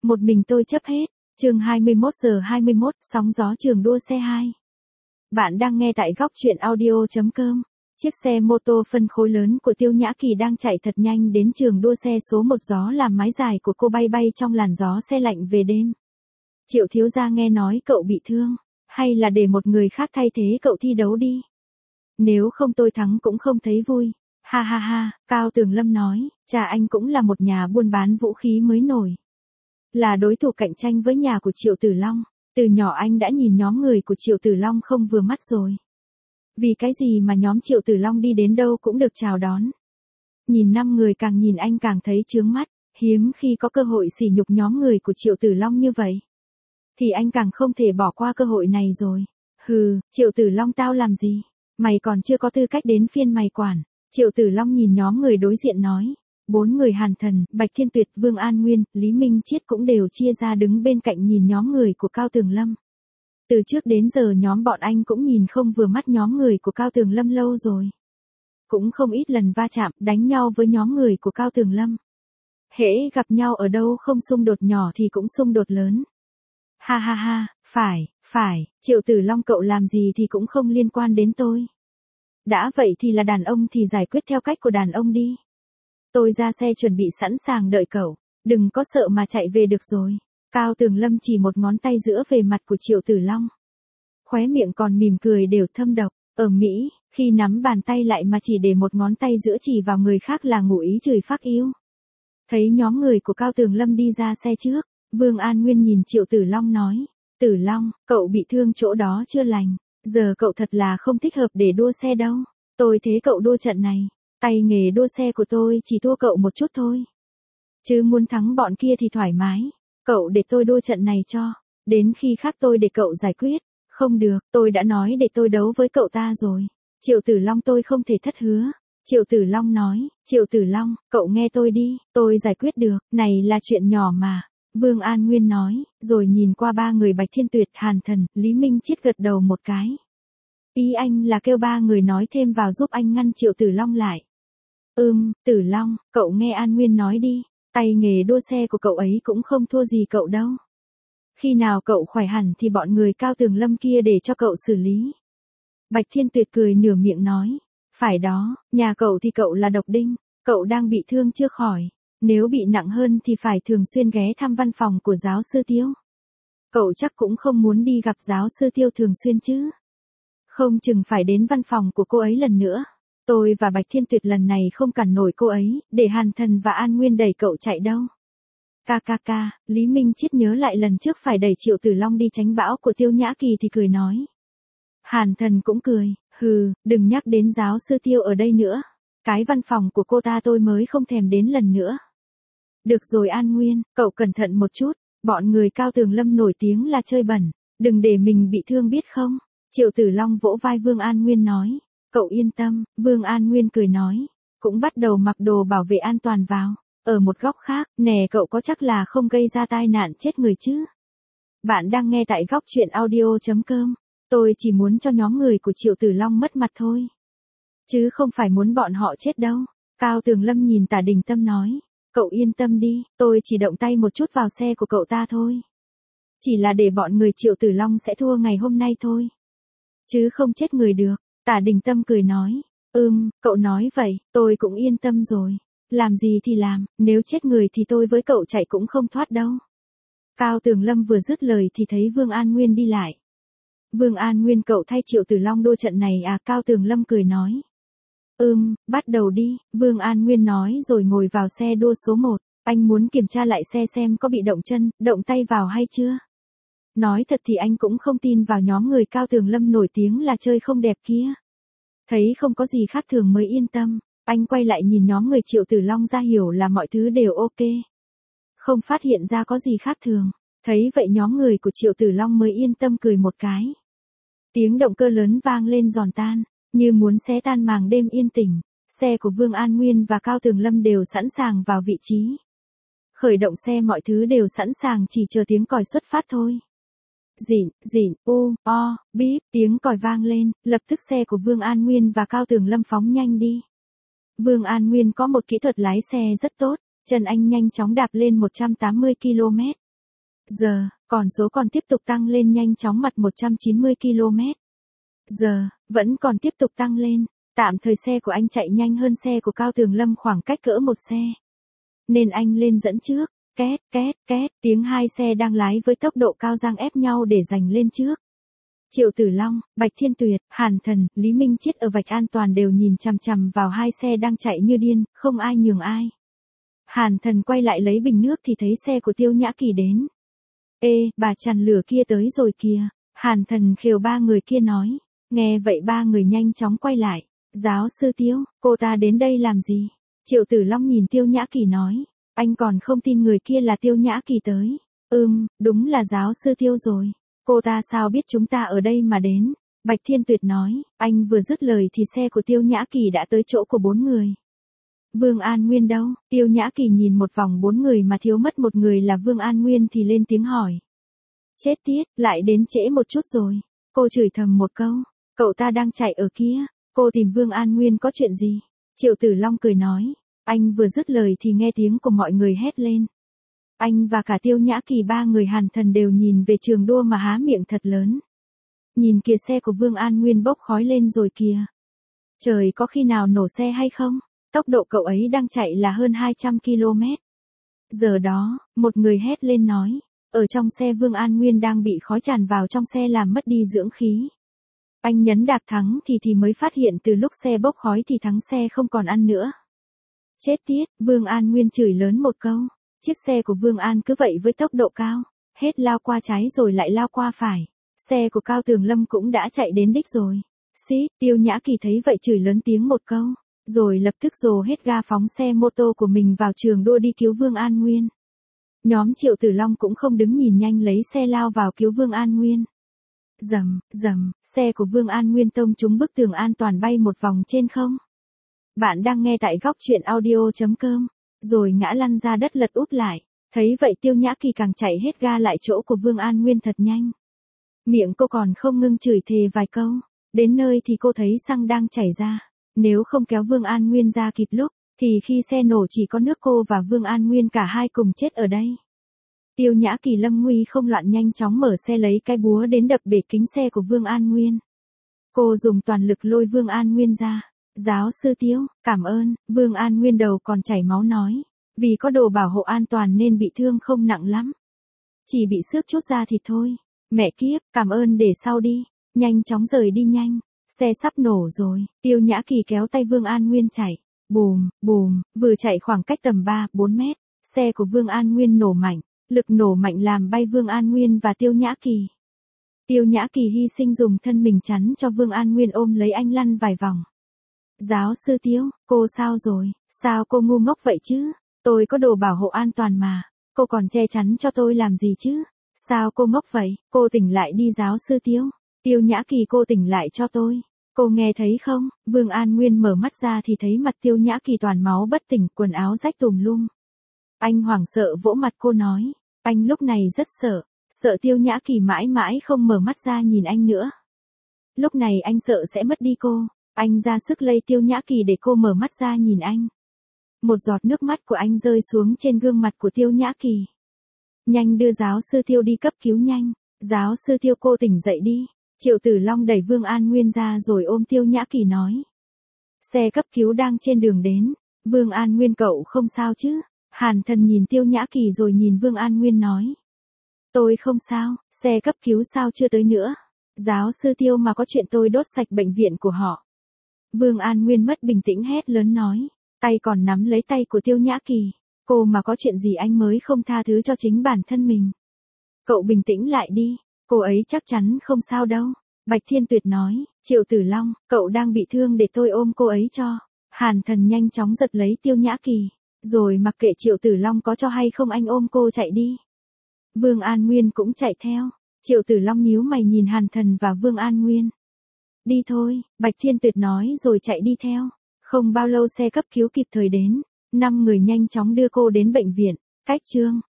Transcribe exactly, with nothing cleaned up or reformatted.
Một mình tôi chấp hết. Chương hai mươi mốt giờ hai mươi mốt, sóng gió trường đua xe hai. Bạn đang nghe tại góc truyện audio chấm com. Chiếc xe mô tô phân khối lớn của Tiêu Nhã Kỳ đang chạy thật nhanh đến trường đua xe số một, gió làm mái dài của cô bay bay trong làn gió se lạnh về đêm. Triệu thiếu gia nghe nói cậu bị thương, hay là để một người khác thay thế cậu thi đấu đi. Nếu không tôi thắng cũng không thấy vui. Ha ha ha, Cao Tường Lâm nói, cha anh cũng là một nhà buôn bán vũ khí mới nổi. Là đối thủ cạnh tranh với nhà của Triệu Tử Long. Từ nhỏ anh đã nhìn nhóm người của Triệu Tử Long không vừa mắt rồi. Vì cái gì mà nhóm Triệu Tử Long đi đến đâu cũng được chào đón. Nhìn năm người càng nhìn anh càng thấy chướng mắt, hiếm khi có cơ hội sỉ nhục nhóm người của Triệu Tử Long như vậy. Thì anh càng không thể bỏ qua cơ hội này rồi. Hừ, Triệu Tử Long tao làm gì? Mày còn chưa có tư cách đến phiên mày quản. Triệu Tử Long nhìn nhóm người đối diện nói. Bốn người Hàn Thần, Bạch Thiên Tuyệt, Vương An Nguyên, Lý Minh Chiết cũng đều chia ra đứng bên cạnh nhìn nhóm người của Cao Tường Lâm. Từ trước đến giờ nhóm bọn anh cũng nhìn không vừa mắt nhóm người của Cao Tường Lâm lâu rồi. Cũng không ít lần va chạm, đánh nhau với nhóm người của Cao Tường Lâm. Hễ gặp nhau ở đâu không xung đột nhỏ thì cũng xung đột lớn. Ha ha ha, phải, phải, Triệu Tử Long cậu làm gì thì cũng không liên quan đến tôi. Đã vậy thì là đàn ông thì giải quyết theo cách của đàn ông đi. Tôi ra xe chuẩn bị sẵn sàng đợi cậu, đừng có sợ mà chạy về được rồi. Cao Tường Lâm chỉ một ngón tay giữa về mặt của Triệu Tử Long. Khóe miệng còn mỉm cười đều thâm độc. Ở Mỹ, khi nắm bàn tay lại mà chỉ để một ngón tay giữa chỉ vào người khác là ngụ ý chửi phác yêu. Thấy nhóm người của Cao Tường Lâm đi ra xe trước, Vương An Nguyên nhìn Triệu Tử Long nói. Tử Long, cậu bị thương chỗ đó chưa lành. Giờ cậu thật là không thích hợp để đua xe đâu. Tôi thế cậu đua trận này. Tay nghề đua xe của tôi chỉ thua cậu một chút thôi. Chứ muốn thắng bọn kia thì thoải mái. Cậu để tôi đua trận này cho. Đến khi khác tôi để cậu giải quyết. Không được, tôi đã nói để tôi đấu với cậu ta rồi. Triệu Tử Long tôi không thể thất hứa. Triệu Tử Long nói, Triệu Tử Long, cậu nghe tôi đi, tôi giải quyết được, này là chuyện nhỏ mà. Vương An Nguyên nói, rồi nhìn qua ba người Bạch Thiên Tuyệt, Hàn Thần, Lý Minh Chiết gật đầu một cái. Ý anh là kêu ba người nói thêm vào giúp anh ngăn Triệu Tử Long lại. Ừm, Tử Long, cậu nghe An Nguyên nói đi, tay nghề đua xe của cậu ấy cũng không thua gì cậu đâu. Khi nào cậu khỏe hẳn thì bọn người Cao Tường Lâm kia để cho cậu xử lý. Bạch Thiên Tuyệt cười nửa miệng nói, phải đó, nhà cậu thì cậu là độc đinh, cậu đang bị thương chưa khỏi, nếu bị nặng hơn thì phải thường xuyên ghé thăm văn phòng của giáo sư Tiêu. Cậu chắc cũng không muốn đi gặp giáo sư Tiêu thường xuyên chứ. Không chừng phải đến văn phòng của cô ấy lần nữa. Tôi và Bạch Thiên Tuyệt lần này không cản nổi cô ấy, để Hàn Thần và An Nguyên đẩy cậu chạy đâu. Ca ca ca, Lý Minh Chiết nhớ lại lần trước phải đẩy Triệu Tử Long đi tránh bão của Tiêu Nhã Kỳ thì cười nói. Hàn Thần cũng cười, hừ, đừng nhắc đến giáo sư Tiêu ở đây nữa. Cái văn phòng của cô ta tôi mới không thèm đến lần nữa. Được rồi An Nguyên, cậu cẩn thận một chút, bọn người Cao Tường Lâm nổi tiếng là chơi bẩn, đừng để mình bị thương biết không? Triệu Tử Long vỗ vai Vương An Nguyên nói. Cậu yên tâm, Vương An Nguyên cười nói, cũng bắt đầu mặc đồ bảo vệ an toàn vào. Ở một góc khác, nè cậu có chắc là không gây ra tai nạn chết người chứ? Bạn đang nghe tại góc truyện audio chấm com. Tôi chỉ muốn cho nhóm người của Triệu Tử Long mất mặt thôi. Chứ không phải muốn bọn họ chết đâu. Cao Tường Lâm nhìn Tả Đình Tâm nói, cậu yên tâm đi, tôi chỉ động tay một chút vào xe của cậu ta thôi. Chỉ là để bọn người Triệu Tử Long sẽ thua ngày hôm nay thôi. Chứ không chết người được. Tả Đình Tâm cười nói, ừm, cậu nói vậy, tôi cũng yên tâm rồi. Làm gì thì làm, nếu chết người thì tôi với cậu chạy cũng không thoát đâu. Cao Tường Lâm vừa dứt lời thì thấy Vương An Nguyên đi lại. Vương An Nguyên cậu thay Triệu Tử Long đua trận này à? Cao Tường Lâm cười nói. Ừm, bắt đầu đi, Vương An Nguyên nói rồi ngồi vào xe đua số một. Anh muốn kiểm tra lại xe xem có bị động chân, động tay vào hay chưa. Nói thật thì anh cũng không tin vào nhóm người Cao Tường Lâm nổi tiếng là chơi không đẹp kia. Thấy không có gì khác thường mới yên tâm, anh quay lại nhìn nhóm người Triệu Tử Long ra hiểu là mọi thứ đều ok. Không phát hiện ra có gì khác thường, thấy vậy nhóm người của Triệu Tử Long mới yên tâm cười một cái. Tiếng động cơ lớn vang lên giòn tan, như muốn xé tan màng đêm yên tĩnh, xe của Vương An Nguyên và Cao Tường Lâm đều sẵn sàng vào vị trí. Khởi động xe mọi thứ đều sẵn sàng chỉ chờ tiếng còi xuất phát thôi. Dịn, dịn, u, o, bíp, tiếng còi vang lên, lập tức xe của Vương An Nguyên và Cao Tường Lâm phóng nhanh đi. Vương An Nguyên có một kỹ thuật lái xe rất tốt, chân anh nhanh chóng đạp lên một trăm tám mươi ki lô mét. giờ, còn số còn tiếp tục tăng lên nhanh chóng mặt một trăm chín mươi ki lô mét giờ, vẫn còn tiếp tục tăng lên. Tạm thời xe của anh chạy nhanh hơn xe của Cao Tường Lâm khoảng cách cỡ một xe. Nên anh lên dẫn trước, két, két, két, tiếng hai xe đang lái với tốc độ cao giang ép nhau để giành lên trước. Triệu Tử Long, Bạch Thiên Tuyệt, Hàn Thần, Lý Minh Chiết ở vạch an toàn đều nhìn chằm chằm vào hai xe đang chạy như điên, không ai nhường ai. Hàn Thần quay lại lấy bình nước thì thấy xe của Tiêu Nhã Kỳ đến. Ê, bà chằn lửa kia tới rồi kìa. Hàn Thần khều ba người kia nói. Nghe vậy ba người nhanh chóng quay lại. Giáo sư Tiêu, cô ta đến đây làm gì? Triệu Tử Long nhìn Tiêu Nhã Kỳ nói. Anh còn không tin người kia là Tiêu Nhã Kỳ tới. Ừm, đúng là giáo sư Tiêu rồi. Cô ta sao biết chúng ta ở đây mà đến? Bạch Thiên Tuyệt nói. Anh vừa dứt lời thì xe của Tiêu Nhã Kỳ đã tới chỗ của bốn người. Vương An Nguyên đâu? Tiêu Nhã Kỳ nhìn một vòng bốn người mà thiếu mất một người là Vương An Nguyên thì lên tiếng hỏi. Chết tiết, lại đến trễ một chút rồi. Cô chửi thầm một câu. Cậu ta đang chạy ở kia. Cô tìm Vương An Nguyên có chuyện gì? Triệu Tử Long cười nói. Anh vừa dứt lời thì nghe tiếng của mọi người hét lên. Anh và cả Tiêu Nhã Kỳ ba người Hàn Thần đều nhìn về trường đua mà há miệng thật lớn. Nhìn kìa, xe của Vương An Nguyên bốc khói lên rồi kìa. Trời, có khi nào nổ xe hay không? Tốc độ cậu ấy đang chạy là hơn hai trăm ki lô mét. Giờ đó, một người hét lên nói. Ở trong xe Vương An Nguyên đang bị khói tràn vào trong xe làm mất đi dưỡng khí. Anh nhấn đạp thắng thì thì mới phát hiện từ lúc xe bốc khói thì thắng xe không còn ăn nữa. Chết tiết, Vương An Nguyên chửi lớn một câu. Chiếc xe của Vương An cứ vậy với tốc độ cao, hết lao qua trái rồi lại lao qua phải. Xe của Cao Tường Lâm cũng đã chạy đến đích rồi. Xí, Tiêu Nhã Kỳ thấy vậy chửi lớn tiếng một câu, rồi lập tức dồ hết ga phóng xe mô tô của mình vào trường đua đi cứu Vương An Nguyên. Nhóm Triệu Tử Long cũng không đứng nhìn, nhanh lấy xe lao vào cứu Vương An Nguyên. Rầm, rầm, xe của Vương An Nguyên tông trúng bức tường an toàn bay một vòng trên không. Bạn đang nghe tại góc truyện audio chấm com, rồi ngã lăn ra đất lật úp lại. Thấy vậy Tiêu Nhã Kỳ càng chạy hết ga lại chỗ của Vương An Nguyên thật nhanh. Miệng cô còn không ngưng chửi thề vài câu. Đến nơi thì cô thấy xăng đang chảy ra. Nếu không kéo Vương An Nguyên ra kịp lúc, thì khi xe nổ chỉ có nước cô và Vương An Nguyên cả hai cùng chết ở đây. Tiêu Nhã Kỳ lâm nguy không loạn nhanh chóng mở xe lấy cái búa đến đập bể kính xe của Vương An Nguyên. Cô dùng toàn lực lôi Vương An Nguyên ra. Giáo sư Tiêu, cảm ơn. Vương An Nguyên đầu còn chảy máu nói. Vì có đồ bảo hộ an toàn nên bị thương không nặng lắm. Chỉ bị xước chút da thịt thôi. Mẹ kiếp, cảm ơn, để sau đi. Nhanh chóng rời đi nhanh. Xe sắp nổ rồi. Tiêu Nhã Kỳ kéo tay Vương An Nguyên chạy. Bùm, bùm, vừa chạy khoảng cách tầm ba bốn mét. Xe của Vương An Nguyên nổ mạnh. Lực nổ mạnh làm bay Vương An Nguyên và Tiêu Nhã Kỳ. Tiêu Nhã Kỳ hy sinh dùng thân mình chắn cho Vương An Nguyên ôm lấy anh lăn vài vòng. Giáo sư Tiêu, cô sao rồi? Sao cô ngu ngốc vậy chứ? Tôi có đồ bảo hộ an toàn mà. Cô còn che chắn cho tôi làm gì chứ? Sao cô ngốc vậy? Cô tỉnh lại đi giáo sư Tiêu. Tiêu Nhã Kỳ, cô tỉnh lại cho tôi. Cô nghe thấy không? Vương An Nguyên mở mắt ra thì thấy mặt Tiêu Nhã Kỳ toàn máu bất tỉnh, quần áo rách tùm lum. Anh hoảng sợ vỗ mặt cô nói. Anh lúc này rất sợ. Sợ Tiêu Nhã Kỳ mãi mãi không mở mắt ra nhìn anh nữa. Lúc này anh sợ sẽ mất đi cô. Anh ra sức lay Tiêu Nhã Kỳ để cô mở mắt ra nhìn anh. Một giọt nước mắt của anh rơi xuống trên gương mặt của Tiêu Nhã Kỳ. Nhanh đưa giáo sư Tiêu đi cấp cứu nhanh. Giáo sư Tiêu, cô tỉnh dậy đi. Triệu Tử Long đẩy Vương An Nguyên ra rồi ôm Tiêu Nhã Kỳ nói. Xe cấp cứu đang trên đường đến. Vương An Nguyên, cậu không sao chứ? Hàn Thần nhìn Tiêu Nhã Kỳ rồi nhìn Vương An Nguyên nói. Tôi không sao, xe cấp cứu sao chưa tới nữa? Giáo sư Tiêu, mà có chuyện tôi đốt sạch bệnh viện của họ. Vương An Nguyên mất bình tĩnh hét lớn nói. Tay còn nắm lấy tay của Tiêu Nhã Kỳ. Cô mà có chuyện gì anh mới không tha thứ cho chính bản thân mình. Cậu bình tĩnh lại đi. Cô ấy chắc chắn không sao đâu. Bạch Thiên Tuyệt nói. Triệu Tử Long, cậu đang bị thương, để tôi ôm cô ấy cho. Hàn Thần nhanh chóng giật lấy Tiêu Nhã Kỳ. Rồi mặc kệ Triệu Tử Long có cho hay không, anh ôm cô chạy đi. Vương An Nguyên cũng chạy theo. Triệu Tử Long nhíu mày nhìn Hàn Thần và Vương An Nguyên. Đi thôi, Bạch Thiên Tuyệt nói rồi chạy đi theo. Không bao lâu xe cấp cứu kịp thời đến. Năm người nhanh chóng đưa cô đến bệnh viện. Cách chương